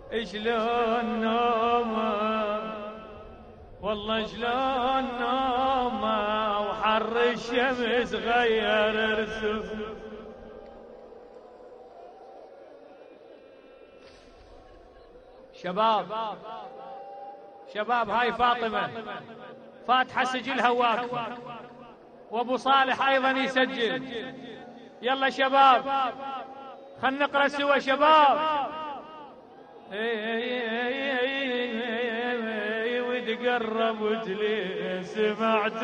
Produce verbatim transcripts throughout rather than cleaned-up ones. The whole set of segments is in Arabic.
شلون نومه والله شلون نومه وحر الشمس غير رسوم. شباب شباب هاي فاطمة فاتحة سجلها واقفة وابو صالح ايضا يسجل. يلا شباب خلنا نقرا سوا شباب. وتقربت لي سمعت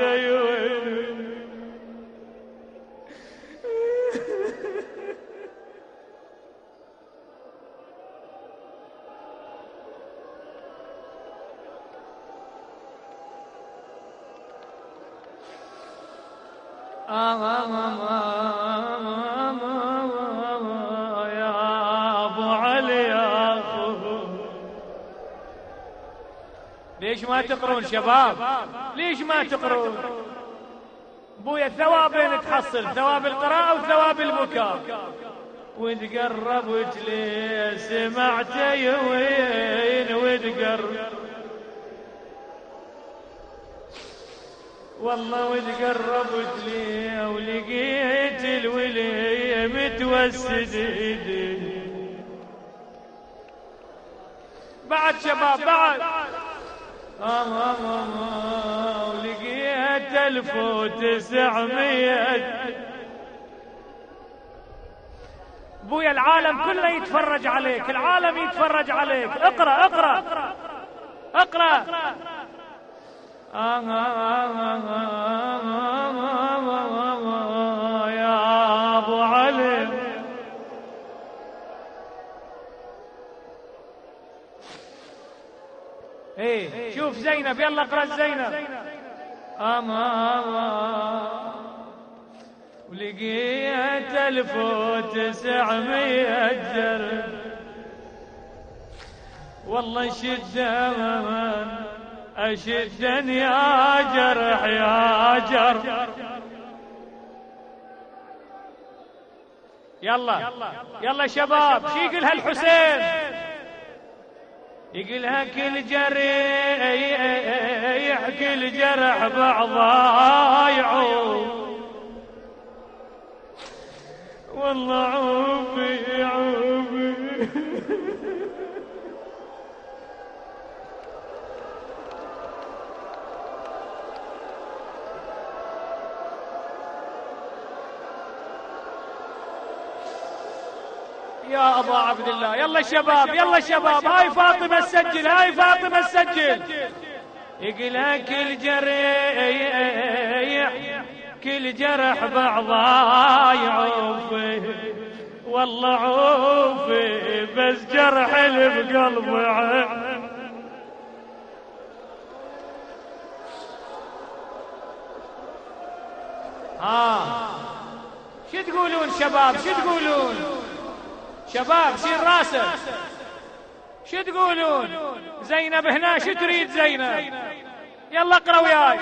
يا ابو علي يا اخو. ليش ما تقرون شباب؟ ليش ما تقرون؟ بويا الثوابين تحصل، ثواب القراءة وثواب البكاء. وتقربت لي سمعت وين وتقرب والله وتقربت لي ولقيت الولي متوسد ايدي. بعد شباب بعد ولقيت ألف وتسعمية. بويا العالم كله يتفرج عليك، العالم يتفرج عليك. اقرأ اقرأ اقرأ. يا ابو علي ايه شوف زينب، يلا اقرا زينب. اما ولقيت الف وتسعمية جرح والله شدة أشدا يا جرح يا جرح. يلا يلا شباب شي يقولها الحسين؟ يقولها كل جريح كل جرح بعضها يعوب والله عوبي عوبي. يا أبا عبد الله. يلا شباب يلا شباب هاي فاطمة تسجل، هاي فاطمة تسجل. يقولها كل جريح كل جرح بعضها يعوفي والله عوفي بس جرح اللي بقلبي عين. ها شو تقولون شباب؟ شو تقولون شباب؟ شيل راسك. شو تقولون؟ زينب هنا شو تريد زينب؟ يلا اقرا وياي.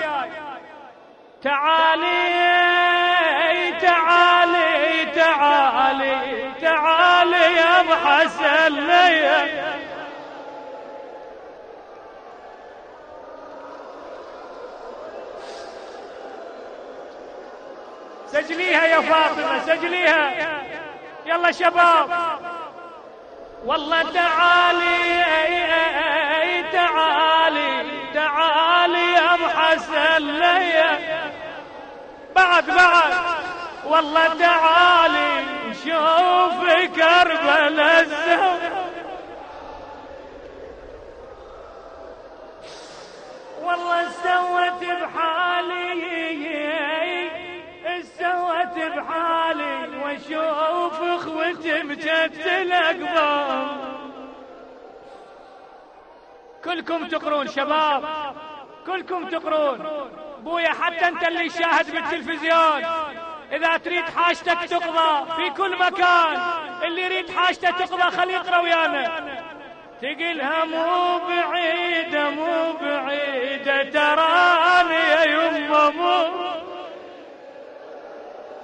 تعالي تعالي تعالي تعالي يا ابو حسن لي. سجليها يا فاطمة سجليها. يلا شباب والله تعالي تعالي تعالي يا ابو حسن لي. بعد بعد والله تعالي شوف كربلاء الزهر والله سوت بحالي سوت بحالي واشوف اخوتي مجتل اقبام. كلكم تقرون شباب كلكم تقرون. بويا حتى انت اللي شاهد بالتلفزيون اذا تريد حاجتك تقضى في كل مكان، اللي يريد حاجته تقضى خليه يقرا ويانا. تقلها مو بعيدة مو بعيدة تراني يا يمه مو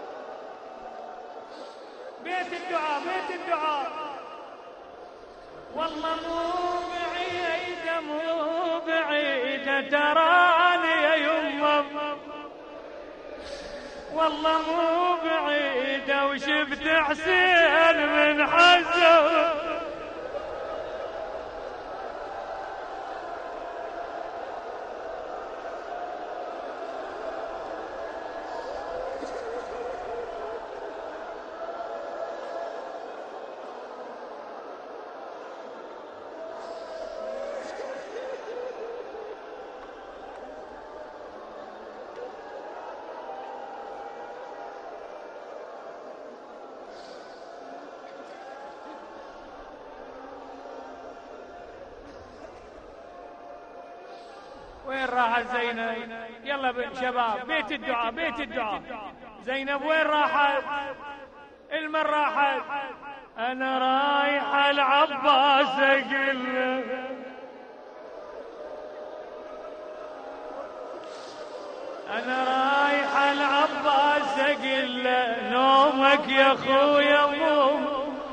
بيت الدعاء بيت الدعاء والله مو بعيدة مو بعيدة تراني يا يمه، والله مو بعيدة وشفت حسين من حزه. وين راحت زينب؟ يلا شباب بيت الدعاء بيت الدعاء. زينب وين راحت؟ المن راحت؟ انا رايحة العباس اقول، انا رايحة العباس اقول نومك يا اخويا مو.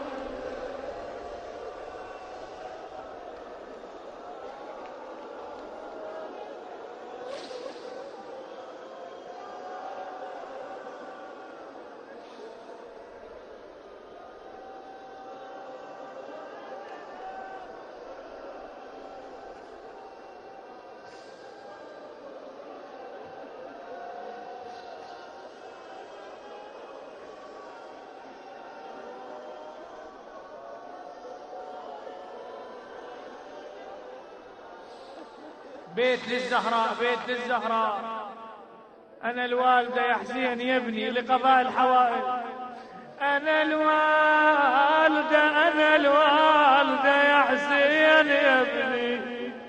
بيت للزهراء بيت للزهراء. أنا الوالدة يا حسين يبني لقضاء الحوائج. أنا الوالدة أنا الوالدة يا حسين يبني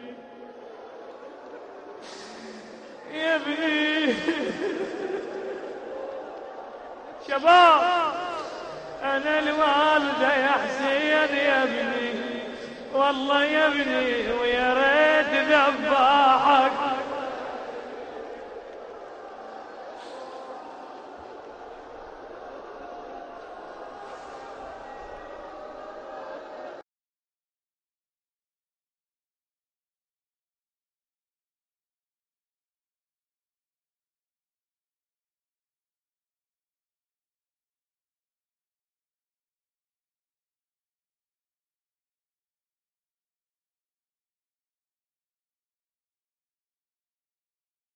يبني. شباب أنا الوالدة يا حسين يبني، والله يبني ويا ريت ذباحك